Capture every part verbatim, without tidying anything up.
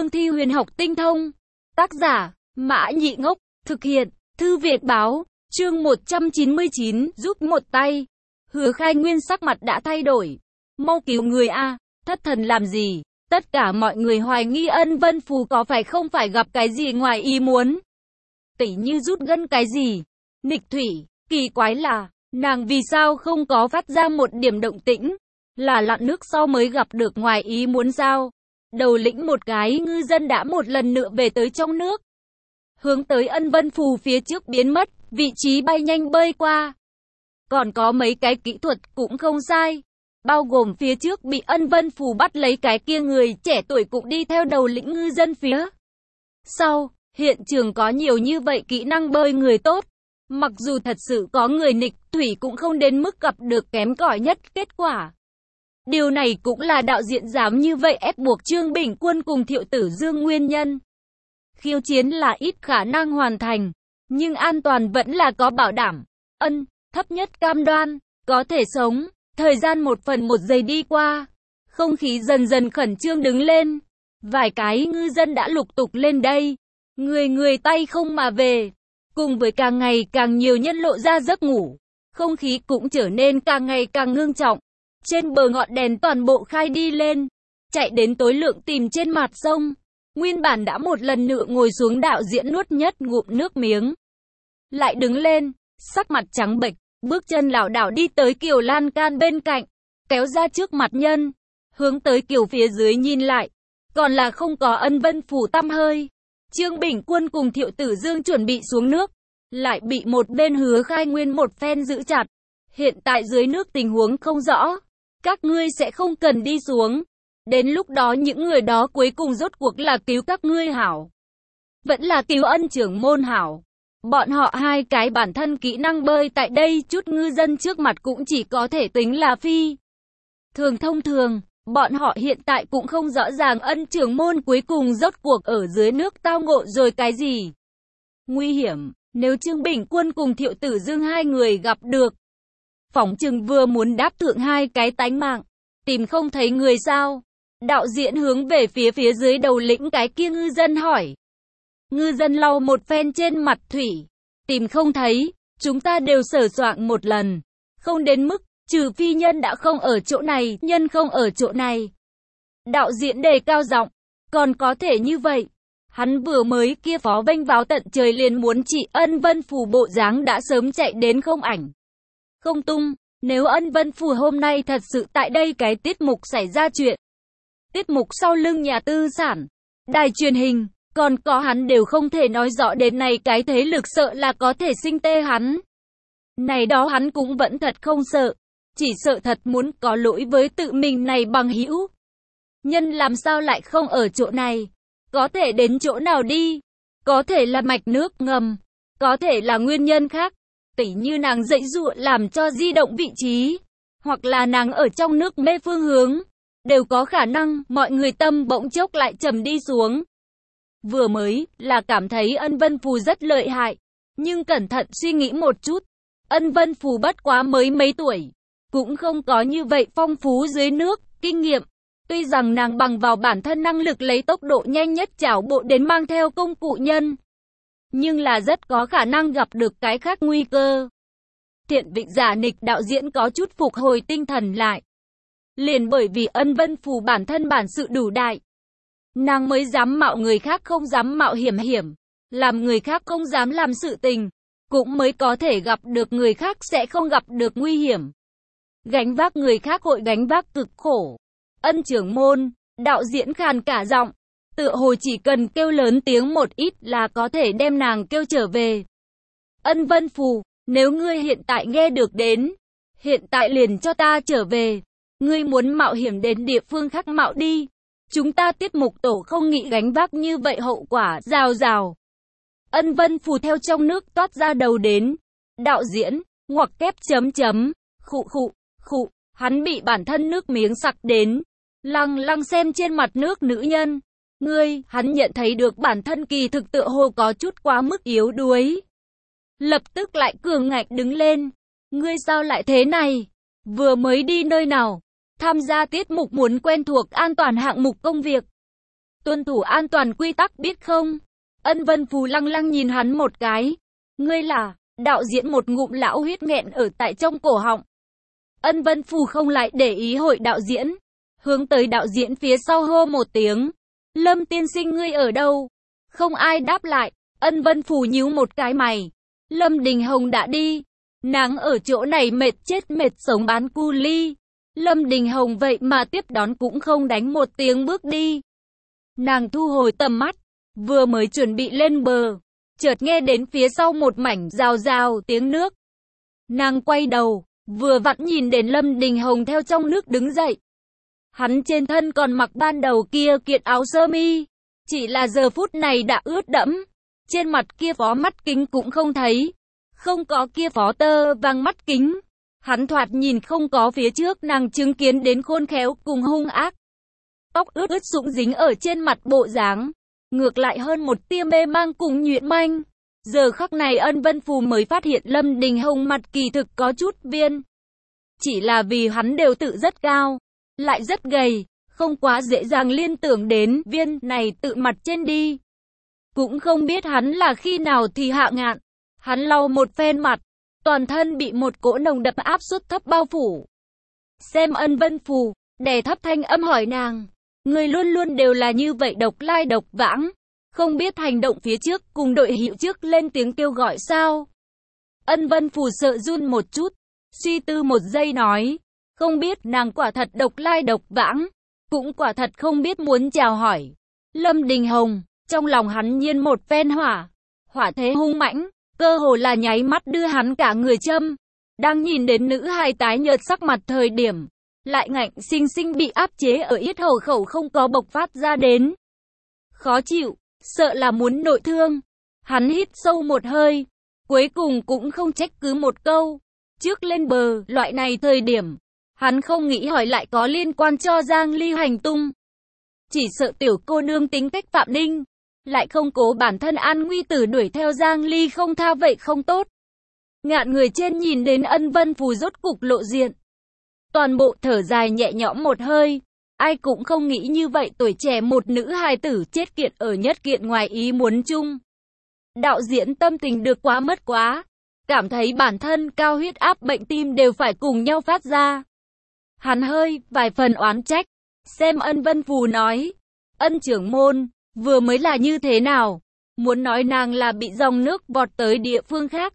cương thi huyền học tinh thông. Tác giả, Mã Nhị Ngốc, thực hiện, Thư Việt Báo, chương một trăm chín mươi chín, giúp một tay. Hứa Khai Nguyên sắc mặt đã thay đổi. Mau cứu người a, thất thần làm gì? Tất cả mọi người hoài nghi Ân Vân Phù có phải không phải gặp cái gì ngoài ý muốn. Tỉ như rút gân cái gì. Nịch Thủy, kỳ quái là, nàng vì sao không có phát ra một điểm động tĩnh? Là lặn nước sau mới gặp được ngoài ý muốn sao? Đầu lĩnh một cái ngư dân đã một lần nữa về tới trong nước. Hướng tới Ân Vân Phù phía trước biến mất, vị trí bay nhanh bơi qua. Còn có mấy cái kỹ thuật cũng không sai. Bao gồm phía trước bị Ân Vân Phù bắt lấy cái kia người trẻ tuổi cũng đi theo đầu lĩnh ngư dân phía sau. Hiện trường có nhiều như vậy kỹ năng bơi người tốt. Mặc dù thật sự có người Nịch Thủy cũng không đến mức gặp được kém cỏi nhất kết quả. Điều này cũng là đạo diễn dám như vậy ép buộc Trương Bình Quân cùng Thiệu Tử Dương nguyên nhân. Khiêu chiến là ít khả năng hoàn thành, nhưng an toàn vẫn là có bảo đảm. Ân, thấp nhất cam đoan, có thể sống. Thời gian một phần một giây đi qua, không khí dần dần khẩn trương đứng lên. Vài cái ngư dân đã lục tục lên đây, người người tay không mà về. Cùng với càng ngày càng nhiều nhân lộ ra giấc ngủ, không khí cũng trở nên càng ngày càng ngưng trọng. Trên bờ ngọn đèn toàn bộ khai đi lên, chạy đến tối lượng tìm trên mặt sông. Nguyên bản đã một lần nữa ngồi xuống đạo diễn nuốt nhất ngụm nước miếng. Lại đứng lên, sắc mặt trắng bệch, bước chân lảo đảo đi tới Kiều lan can bên cạnh, kéo ra trước mặt nhân, hướng tới Kiều phía dưới nhìn lại, còn là không có Ân Vân Phù tăm hơi. Trương Bình Quân cùng Thiệu Tử Dương chuẩn bị xuống nước, lại bị một bên Hứa Khai Nguyên một phen giữ chặt. Hiện tại dưới nước tình huống không rõ, các ngươi sẽ không cần đi xuống. Đến lúc đó những người đó cuối cùng rốt cuộc là cứu các ngươi hảo, vẫn là cứu Ân trưởng môn hảo. Bọn họ hai cái bản thân kỹ năng bơi tại đây chút ngư dân trước mặt cũng chỉ có thể tính là phi thường thông thường. Bọn họ hiện tại cũng không rõ ràng Ân trưởng môn cuối cùng rốt cuộc ở dưới nước tao ngộ rồi cái gì. Nguy hiểm, nếu Trương Bình Quân cùng Thiệu Tử Dương hai người gặp được, phỏng chừng vừa muốn đáp thượng hai cái tánh mạng. Tìm không thấy người sao? Đạo diễn hướng về phía phía dưới đầu lĩnh cái kia ngư dân hỏi. Ngư dân lau một phen trên mặt thủy. Tìm không thấy, chúng ta đều sờ soạng một lần. Không đến mức, trừ phi nhân đã không ở chỗ này, nhân không ở chỗ này. Đạo diễn đề cao giọng, còn có thể như vậy. Hắn vừa mới kia phó vênh váo tận trời liền muốn trị Ân Vân Phù bộ dáng đã sớm chạy đến không ảnh không tung. Nếu Ân Vân Phù hôm nay thật sự tại đây cái tiết mục xảy ra chuyện, tiết mục sau lưng nhà tư sản, đài truyền hình, còn có hắn đều không thể nói rõ đến này cái thế lực sợ là có thể sinh tê hắn. Này đó hắn cũng vẫn thật không sợ, chỉ sợ thật muốn có lỗi với tự mình này bằng hữu. Nhân làm sao lại không ở chỗ này? Có thể đến chỗ nào đi? Có thể là mạch nước ngầm, có thể là nguyên nhân khác. Tỉ như nàng dậy dụa làm cho di động vị trí, hoặc là nàng ở trong nước mê phương hướng, đều có khả năng. Mọi người tâm bỗng chốc lại trầm đi xuống. Vừa mới là cảm thấy Ân Vân Phù rất lợi hại, nhưng cẩn thận suy nghĩ một chút, Ân Vân Phù bất quá mới mấy tuổi, cũng không có như vậy phong phú dưới nước kinh nghiệm. Tuy rằng nàng bằng vào bản thân năng lực lấy tốc độ nhanh nhất chảo bộ đến mang theo công cụ nhân, nhưng là rất có khả năng gặp được cái khác nguy cơ. Thiện Vịnh giả Nịch đạo diễn có chút phục hồi tinh thần lại. Liền bởi vì Ân Vân Phù bản thân bản sự đủ đại, nàng mới dám mạo người khác không dám mạo hiểm hiểm, làm người khác không dám làm sự tình, cũng mới có thể gặp được người khác sẽ không gặp được nguy hiểm. Gánh vác người khác hội gánh vác cực khổ. Ân trưởng môn, đạo diễn khàn cả giọng, tựa hồ chỉ cần kêu lớn tiếng một ít là có thể đem nàng kêu trở về. Ân Vân Phù, nếu ngươi hiện tại nghe được đến, hiện tại liền cho ta trở về. Ngươi muốn mạo hiểm đến địa phương khác mạo đi. Chúng ta tiết mục tổ không nghĩ gánh vác như vậy hậu quả. Rào rào. Ân Vân Phù theo trong nước toát ra đầu đến. Đạo diễn, ngoặc kép chấm chấm, khụ khụ, khụ. Hắn bị bản thân nước miếng sặc đến. Lăng lăng xem trên mặt nước nữ nhân. Ngươi, hắn nhận thấy được bản thân kỳ thực tựa hồ có chút quá mức yếu đuối. Lập tức lại cường ngạnh đứng lên. Ngươi sao lại thế này? Vừa mới đi nơi nào? Tham gia tiết mục muốn quen thuộc an toàn hạng mục công việc. tuân thủ an toàn quy tắc biết không? Ân Vân Phù lăng lăng nhìn hắn một cái. Ngươi là, đạo diễn một ngụm lão huyết nghẹn ở tại trong cổ họng. Ân Vân Phù không lại để ý hội đạo diễn. Hướng tới đạo diễn phía sau hô một tiếng. Lâm tiên sinh ngươi ở đâu? Không ai đáp lại. Ân Vân Phù nhíu một cái mày. Lâm Đình Hồng đã đi. Nàng ở chỗ này mệt chết mệt sống bán cu ly. Lâm Đình Hồng vậy mà tiếp đón cũng không đánh một tiếng bước đi. Nàng thu hồi tầm mắt. Vừa mới chuẩn bị lên bờ. Chợt nghe đến phía sau một mảnh rào rào tiếng nước. Nàng quay đầu. Vừa vặn nhìn đến Lâm Đình Hồng theo trong nước đứng dậy. Hắn trên thân còn mặc ban đầu kia kiện áo sơ mi. Chỉ là giờ phút này đã ướt đẫm. Trên mặt kia phó mắt kính cũng không thấy. Không có kia phó tơ vàng mắt kính. Hắn thoạt nhìn không có phía trước nàng chứng kiến đến khôn khéo cùng hung ác. Tóc ướt ướt sũng dính ở trên mặt bộ dáng. Ngược lại hơn một tia mê mang cùng nhuyễn manh. Giờ khắc này Ân Vân Phù mới phát hiện Lâm Đình Hồng mặt kỳ thực có chút viên. Chỉ là vì hắn đều tự rất cao. Lại rất gầy. Không quá dễ dàng liên tưởng đến viên này tự mặt trên đi. Cũng không biết hắn là khi nào thì hạ ngạn. Hắn lau một phen mặt. Toàn thân bị một cỗ nồng đậm áp suất thấp bao phủ. Xem Ân Vân Phù, đè thấp thanh âm hỏi nàng. Người luôn luôn đều là như vậy độc lai độc vãng. Không biết hành động phía trước cùng đội hiệu trước lên tiếng kêu gọi sao. Ân Vân Phù sợ run một chút. Suy tư một giây nói. Không biết nàng quả thật độc lai độc vãng. Cũng quả thật không biết muốn chào hỏi. Lâm Đình Hồng, trong lòng hắn nhiên một phen hỏa. Hỏa thế hung mãnh. Cơ hồ là nháy mắt đưa hắn cả người châm. Đang nhìn đến nữ hài tái nhợt sắc mặt thời điểm. Lại ngạnh sinh sinh bị áp chế ở yết hầu khẩu không có bộc phát ra đến. Khó chịu, sợ là muốn nội thương. Hắn hít sâu một hơi. Cuối cùng cũng không trách cứ một câu. Trước lên bờ, loại này thời điểm. Hắn không nghĩ hỏi lại có liên quan cho Giang Ly hành tung. Chỉ sợ tiểu cô nương tính cách Phạm Ninh. Lại không cố bản thân an nguy tử đuổi theo Giang Ly không tha vậy không tốt. Ngạn người trên nhìn đến Ân Vân Phù rốt cục lộ diện. Toàn bộ thở dài nhẹ nhõm một hơi. Ai cũng không nghĩ như vậy tuổi trẻ một nữ hài tử chết kiện ở nhất kiện ngoài ý muốn chung. Đạo diễn tâm tình được quá mất quá. Cảm thấy bản thân cao huyết áp bệnh tim đều phải cùng nhau phát ra. Hắn hơi, vài phần oán trách. Xem Ân Vân Phù nói. Ân trưởng môn. Vừa mới là như thế nào? Muốn nói nàng là bị dòng nước vọt tới địa phương khác.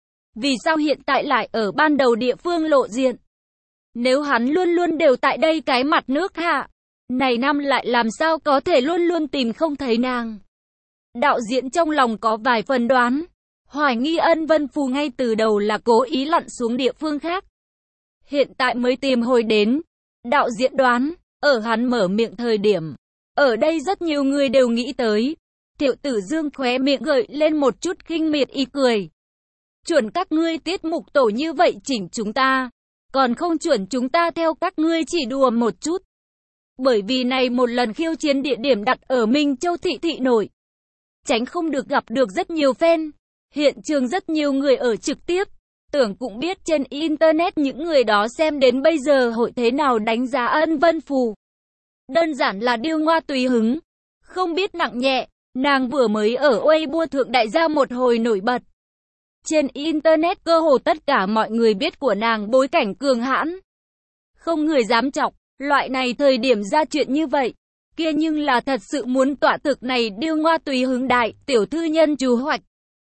Vì sao hiện tại lại ở ban đầu địa phương lộ diện? Nếu hắn luôn luôn đều tại đây cái mặt nước hạ. Này năm lại làm sao có thể luôn luôn tìm không thấy nàng? Đạo diễn trong lòng có vài phần đoán. Hoài nghi Ân Vân Phù ngay từ đầu là cố ý lặn xuống địa phương khác. Hiện tại mới tìm hồi đến. Đạo diễn đoán, ở hắn mở miệng thời điểm. Ở đây rất nhiều người đều nghĩ tới. Tiểu Tử Dương khóe miệng gợi lên một chút khinh miệt y cười. Chuẩn các ngươi tiết mục tổ như vậy chỉnh chúng ta. Còn không chuẩn chúng ta theo các ngươi chỉ đùa một chút. Bởi vì này một lần khiêu chiến địa điểm đặt ở Minh Châu thị thị nội. Tránh không được gặp được rất nhiều fan. Hiện trường rất nhiều người ở trực tiếp. Tưởng cũng biết trên internet những người đó xem đến bây giờ hội thế nào đánh giá Ân Vân Phù. Đơn giản là điêu ngoa tùy hứng. Không biết nặng nhẹ, nàng vừa mới ở Weibo thượng đại gia một hồi nổi bật. Trên internet cơ hồ tất cả mọi người biết của nàng bối cảnh cường hãn. Không người dám chọc, loại này thời điểm ra chuyện như vậy. Kia nhưng là thật sự muốn tọa thực này điêu ngoa tùy hứng đại, tiểu thư nhân chú hoạch.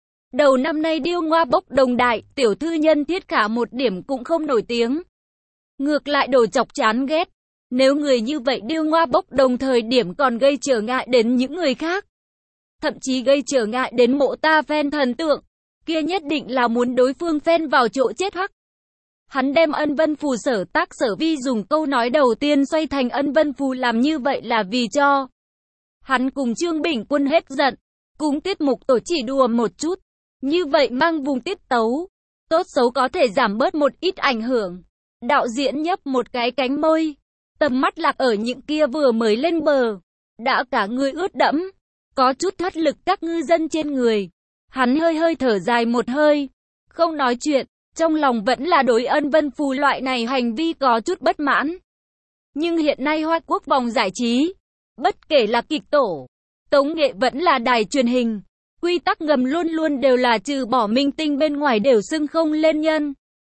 Đầu năm nay điêu ngoa bốc đồng đại, tiểu thư nhân thiết khả một điểm cũng không nổi tiếng. Ngược lại đồ chọc chán ghét. Nếu người như vậy điêu ngoa bốc đồng thời điểm còn gây trở ngại đến những người khác. Thậm chí gây trở ngại đến mộ ta fan thần tượng. Kia nhất định là muốn đối phương fan vào chỗ chết hắc. Hắn đem Ân Vân Phù sở tác sở vi dùng câu nói đầu tiên xoay thành Ân Vân Phù làm như vậy là vì cho. Hắn cùng Trương Bình Quân hết giận. Cùng tiết mục tổ chỉ đùa một chút. Như vậy mang vùng tiết tấu. Tốt xấu có thể giảm bớt một ít ảnh hưởng. Đạo diễn nhấp một cái cánh môi. Tầm mắt lạc ở những kia vừa mới lên bờ. Đã cả người ướt đẫm. Có chút thoát lực các ngư dân trên người. Hắn hơi hơi thở dài một hơi. Không nói chuyện. Trong lòng vẫn là đối Ân Vân Phù loại này hành vi có chút bất mãn. Nhưng hiện nay Hoa Quốc vòng giải trí. Bất kể là kịch tổ, tống nghệ vẫn là đài truyền hình, quy tắc ngầm luôn luôn đều là trừ bỏ minh tinh bên ngoài đều xưng không lên nhân.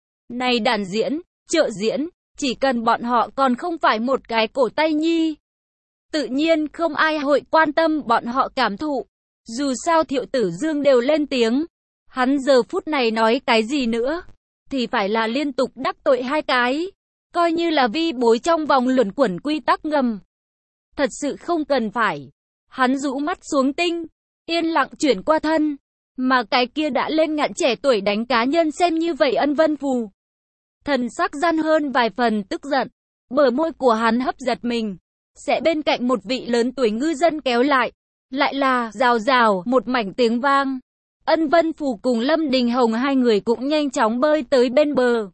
Này đàn diễn, trợ diễn, chỉ cần bọn họ còn không phải một cái cổ tay nhi, tự nhiên không ai hội quan tâm bọn họ cảm thụ. Dù sao Thiệu Tử Dương đều lên tiếng, hắn giờ phút này nói cái gì nữa, thì phải là liên tục đắc tội hai cái, coi như là vi bối trong vòng luẩn quẩn quy tắc ngầm. Thật sự không cần phải. Hắn rũ mắt xuống tinh, yên lặng chuyển qua thân, mà cái kia đã lên ngạn trẻ tuổi đánh cá nhân xem như vậy Ân Vân Phù. Thần sắc gian hơn vài phần tức giận, bờ môi của hắn hấp giật mình, sẽ bên cạnh một vị lớn tuổi ngư dân kéo lại, lại là rào rào một mảnh tiếng vang. Ân Vân Phù cùng Lâm Đình Hồng hai người cũng nhanh chóng bơi tới bên bờ.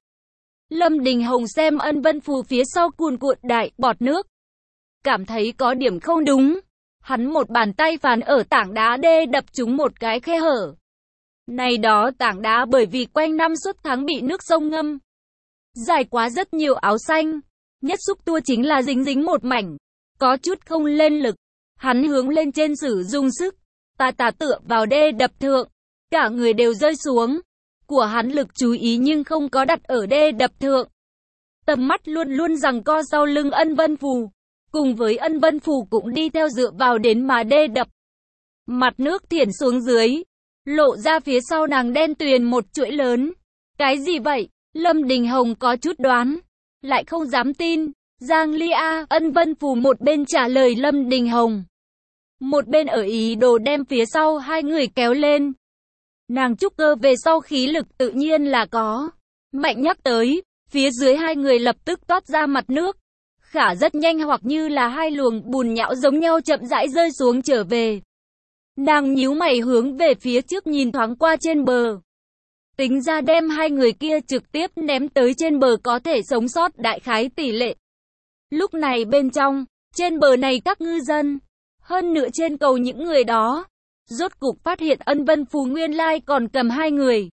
Lâm Đình Hồng xem Ân Vân Phù phía sau cuồn cuộn đại bọt nước, cảm thấy có điểm không đúng. Hắn một bàn tay phản ở tảng đá đê đập trúng một cái khe hở. Này đó tảng đá bởi vì quanh năm suốt tháng bị nước sông ngâm, dài quá rất nhiều áo xanh. Nhất xúc tua chính là dính dính một mảnh, có chút không lên lực. Hắn hướng lên trên sử dùng sức, tà tà tựa vào đê đập thượng, cả người đều rơi xuống. Của hắn lực chú ý nhưng không có đặt ở đê đập thượng. Tầm mắt luôn luôn giằng co sau lưng Ân Vân Phù, cùng với Ân Vân Phù cũng đi theo dựa vào đến mà đê đập. Mặt nước thiển xuống dưới, lộ ra phía sau nàng đen tuyền một chuỗi lớn. Cái gì vậy? Lâm Đình Hồng có chút đoán, lại không dám tin. Giang Ly A, Ân Vân Phù một bên trả lời Lâm Đình Hồng, một bên ở ý đồ đem phía sau hai người kéo lên. Nàng trúc cơ về sau khí lực tự nhiên là có. Mạnh nhắc tới, phía dưới hai người lập tức toát ra mặt nước. Khả rất nhanh hoặc như là hai luồng bùn nhão giống nhau chậm rãi rơi xuống trở về. Nàng nhíu mày hướng về phía trước nhìn thoáng qua trên bờ. Tính ra đem hai người kia trực tiếp ném tới trên bờ có thể sống sót đại khái tỷ lệ. Lúc này bên trong, trên bờ này các ngư dân, hơn nữa trên cầu những người đó, rốt cục phát hiện Ân Vân Phù nguyên lai còn cầm hai người.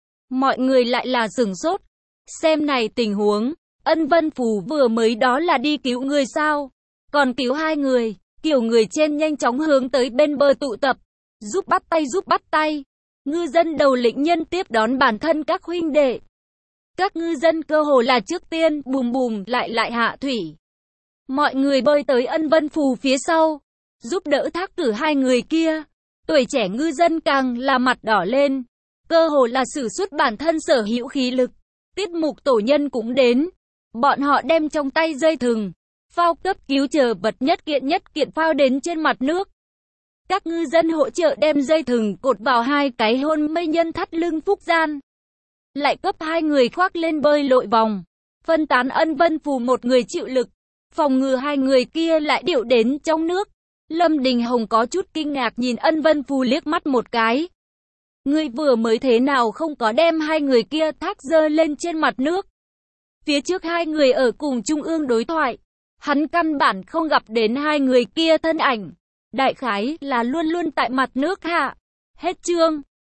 Mọi người lại là sửng sốt. Xem này tình huống, Ân Vân Phù vừa mới đó là đi cứu người sao? Còn cứu hai người, kiểu người trên nhanh chóng hướng tới bên bờ tụ tập, giúp bắt tay giúp bắt tay. Ngư dân đầu lĩnh nhân tiếp đón bản thân các huynh đệ. Các ngư dân cơ hồ là trước tiên, bùm bùm, lại lại hạ thủy. Mọi người bơi tới Ân Vân Phù phía sau, giúp đỡ thác cử hai người kia. Tuổi trẻ ngư dân càng là mặt đỏ lên, cơ hồ là sử xuất bản thân sở hữu khí lực. Tiết mục tổ nhân cũng đến, bọn họ đem trong tay dây thừng, phao cấp cứu chờ vật nhất kiện nhất kiện phao đến trên mặt nước. Các ngư dân hỗ trợ đem dây thừng cột vào hai cái hôn mê nhân thắt lưng Phúc Gian, lại cấp hai người khoác lên bơi lội vòng, phân tán Ân Vân Phù một người chịu lực, phòng ngừa hai người kia lại điệu đến trong nước. Lâm Đình Hồng có chút kinh ngạc nhìn Ân Vân Phù liếc mắt một cái. Ngươi vừa mới thế nào không có đem hai người kia thác dơ lên trên mặt nước? Phía trước hai người ở cùng trung ương đối thoại, hắn căn bản không gặp đến hai người kia thân ảnh. Đại khái là luôn luôn tại mặt nước hạ. Hết chương.